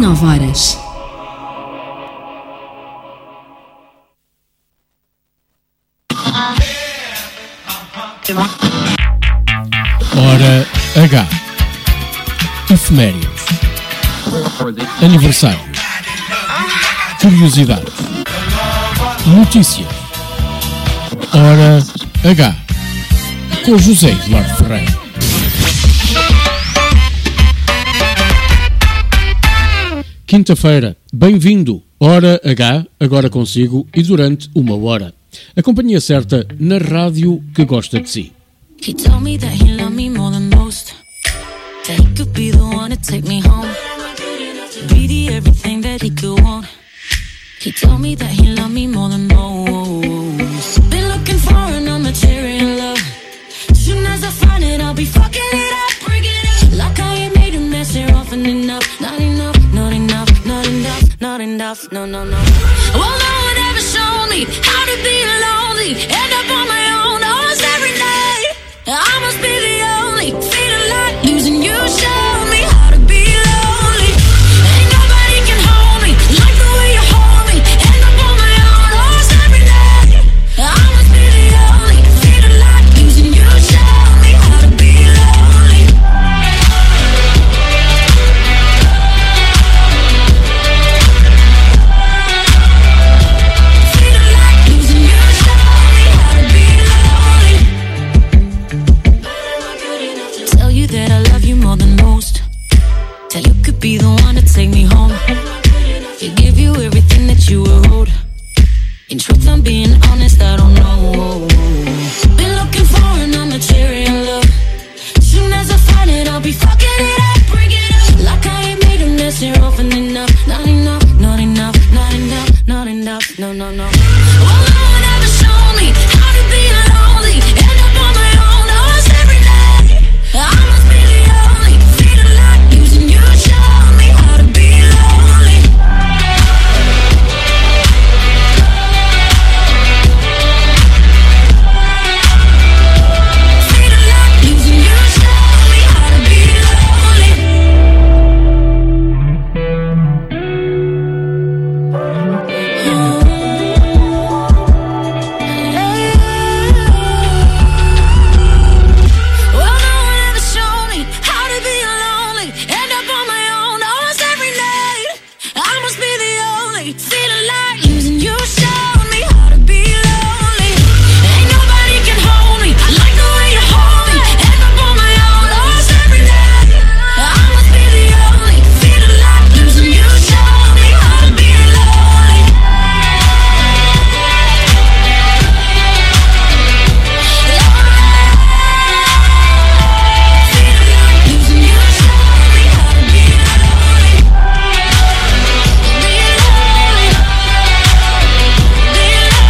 19 horas. Hora H. Efemérides. Aniversários. Curiosidades. Notícias. Hora H. Com José Eduardo Ferreira. Quinta-feira. Bem-vindo. Hora H, agora consigo e durante uma hora. A companhia certa na rádio que gosta de si. He told me that he loved me more than most. That he could be the one to take me home. Be the everything that he could want. He told me that he loved me more than most. Been looking for an material love. Soon as I find it, I'll be fucking it up, bring it up. Like I ain't made a mess here often enough. Not enough, not enough, not enough, not enough, no, no, no. Well, no one ever showed me how to be lonely. End up on my own almost every night. I must be the only feeling like losing you. Showed me how to be lonely. Ain't nobody can hold me like the way you hold me. End up on my own almost every night. I must be the only feeling like losing you. Showed me how to be lonely. Feeling like losing you. Showed me how to be lonely. Tell you that I love you more than most. Tell you could be the one to take me home. To give you everything that you were owed. In truth, I'm being honest, I don't know. Been looking for an material love. Soon as I find it, I'll be fucking it up, bring it up. Like I ain't made a mess here often enough. Not enough, not enough, not enough, not enough, no, no, no. Well, no one ever showed me how to be lonely. End up on my own almost every night. I must be the only feeling like losing you. Showed me how to be lonely. Feeling like losing you. Showed me how to be lonely. Well, no one ever showed me how to be lonely. End up on my own almost every night. I must be the only feeling like losing you. Showed me how to be lonely. Ain't nobody can hold me like the way you hold me. End up on my own almost every night. I must be the only feeling like losing you. Showed me how to be lonely. Feeling like losing you. Showed me how to be lonely. Be lonely. Be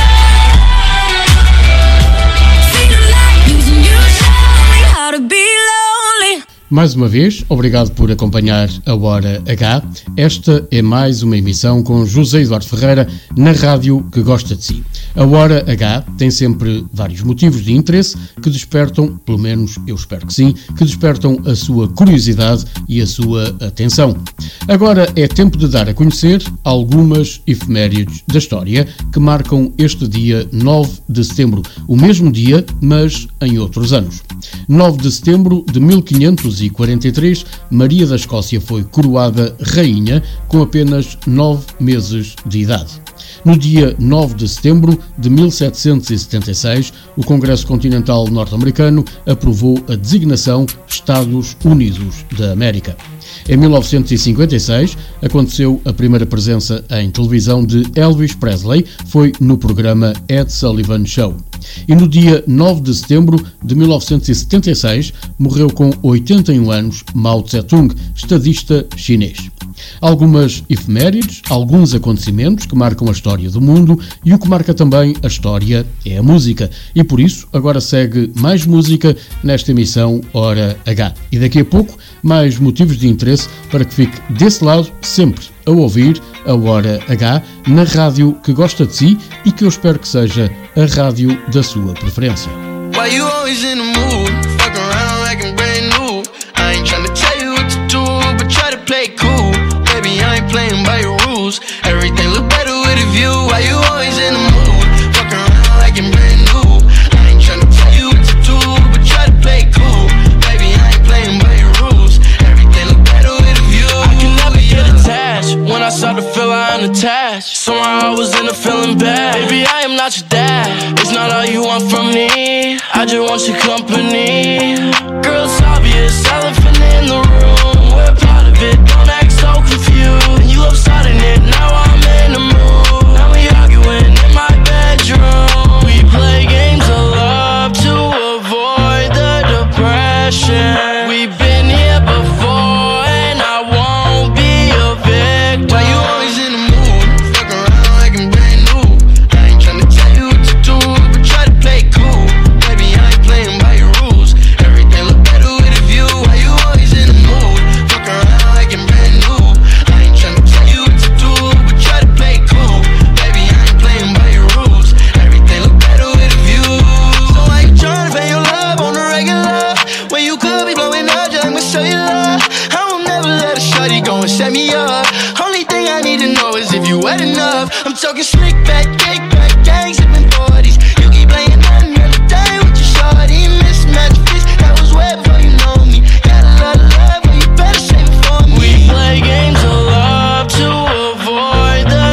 lonely. Feeling like losing you. Showed me how to be lonely. Mais uma vez, obrigado por acompanhar a Hora H. Esta é mais uma emissão com José Eduardo Ferreira na rádio que gosta de si. A Hora H tem sempre vários motivos de interesse que despertam, pelo menos eu espero que sim, que despertam a sua curiosidade e a sua atenção. Agora é tempo de dar a conhecer algumas efemérides da história que marcam este dia 9 de setembro, o mesmo dia, mas em outros anos. 9 de setembro de 1543, Maria da Escócia foi coroada rainha com apenas 9 meses de idade. No dia 9 de setembro de 1776, o Congresso Continental Norte-Americano aprovou a designação Estados Unidos da América. Em 1956, aconteceu a primeira presença em televisão de Elvis Presley, foi no programa Ed Sullivan Show. E no dia 9 de setembro de 1976, morreu com 81 anos Mao Tse-tung, estadista chinês. Algumas efemérides, alguns acontecimentos que marcam a história do mundo e o que marca também a história é a música. E por isso, agora segue mais música nesta emissão Hora H. E daqui a pouco, mais motivos de interesse para que fique desse lado sempre a ouvir a Hora H na rádio que gosta de si e que eu espero que seja a rádio da sua preferência. Why you always in the mood? Fuck around like I'm brand new. I ain't tryna tell you what to do, but try to play cool. Baby, I ain't playing by your rules. Everything look better with a view. Why you always in the mood? Fuck around like I'm brand new. I ain't tryna tell you what to do, but try to play cool. Baby, I ain't playing by your rules. Everything look better with a view. I can never get attached. When I start to feel I'm unattached, somehow I was in a feeling bad. Baby, I am not your dad. It's not all you want from me. I just want your company. Girl, it's obvious, elephant in the room. We're part of it, don't act so confused. And you love starting it, now I'm in the mood. Now we arguing in my bedroom. We play games of love to avoid the depression. We've been here before and I won't be a victim. Why you always in the mood? Fuck around like I'm brand new. I ain't tryna tell you what to do, but try to play cool. Baby, I ain't playing by your rules. Everything look better with a view. Why you always in the mood? Fuck around like I'm brand new. I ain't tryna tell you what to do, but try to play cool. Baby, I ain't playing by your rules. Everything look better with a view. So why you tryna pay your love on the regular when you could be blowing up just like my cellular? I will never let a shorty go and set me up. Only thing I need to know is if you wet enough. I'm talking slick back, kick back, gang sipping 40s. You keep playing nothing every day with your shorty. Mismatch fish, that was way before you know me. Got a lot of love, but you better save it for me. We play games of love to avoid the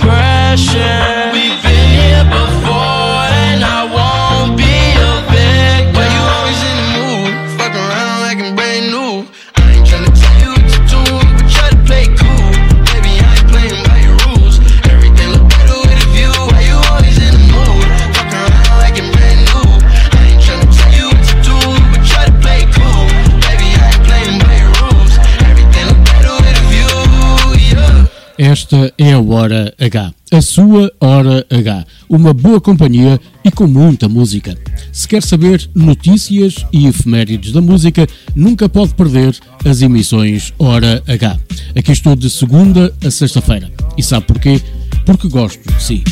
depression. We've been here before and I won't be a victim. Why you always in the mood? Fuck around like I'm brand new. I ain't tryna tell you what to do, but try to play cool. Baby, I ain't playing by your rules. Everything look better with a view. Why you always in the mood? Fuck around like I'm brand new. I ain't tryna tell you what to do, but try to play cool. Baby, I ain't playing by your rules. Everything look better with a view, yeah. Esta é a Hora H, a sua Hora H, uma boa companhia e com muita música. Se quer saber notícias e efemérides da música, nunca pode perder as emissões Hora H. Aqui estou de segunda a sexta-feira. E sabe porquê? Porque gosto de si.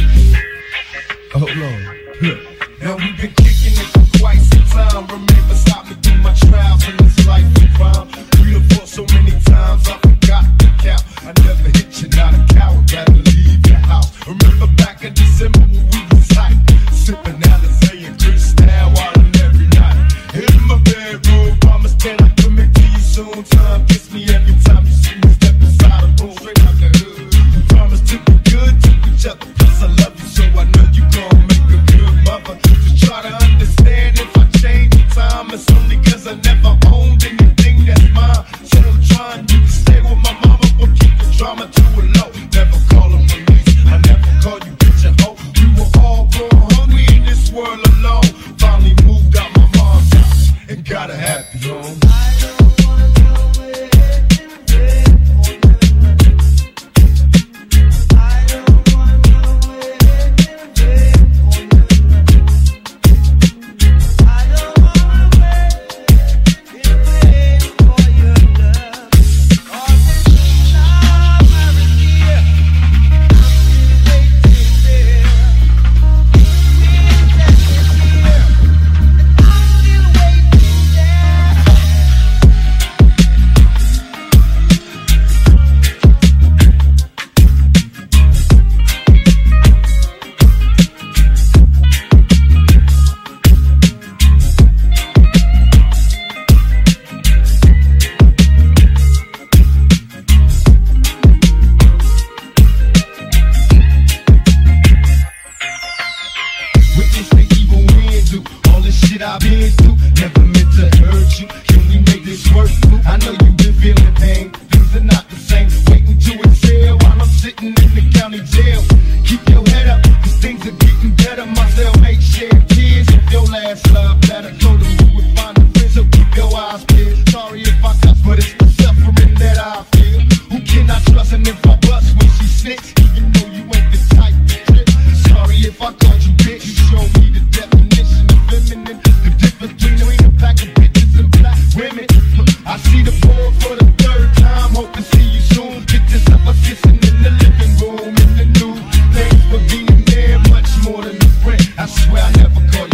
Hold on. Look, now we've been kicking it for quite some time. Remember, stop me through my trials in this life of crime. We have fought so many times, I forgot to count. I never hit you, not a coward, rather leave your house. Remember back in December when we was hype, sipping Alizé and Cristal wildin' every night. In my bedroom, promise that I'll commit to you soon. Time kiss me every time you see me step inside a room, straight out the hood. We promise to be good to each other, plus I love you, so I know you gon' make a good mother. Just try to understand if I change the time, it's only cause I never owned anything that's mine. So I'm trying, you can stay with my mama, but keep the drama to a low. Never call them police, I never call you bitch and hoe. We were all born hungry in this world alone. Finally moved out my mom's house and got a happy home. I've been through, never meant to hurt you. Can we make this work? I know you've been feeling pain. Things are not the same. Waiting to exhale while I'm sitting in the county jail. Keep your head up, cause things are getting better. My cellmate shed tears. If your last love better, told him you would find a friend, so keep your eyes peeled. Sorry if I cuss, but it's the suffering that I feel. Who can I trust? And if I bust when she snitch, even though you ain't the type to trip. Sorry if I called you bitch. You show me the definition of feminine. The difference between a pack of bitches and black women. I see the board for the third time. Hope to see you soon. Pictures of us kissing in the living room. In the new things for being there, much more than a friend. I swear I never call you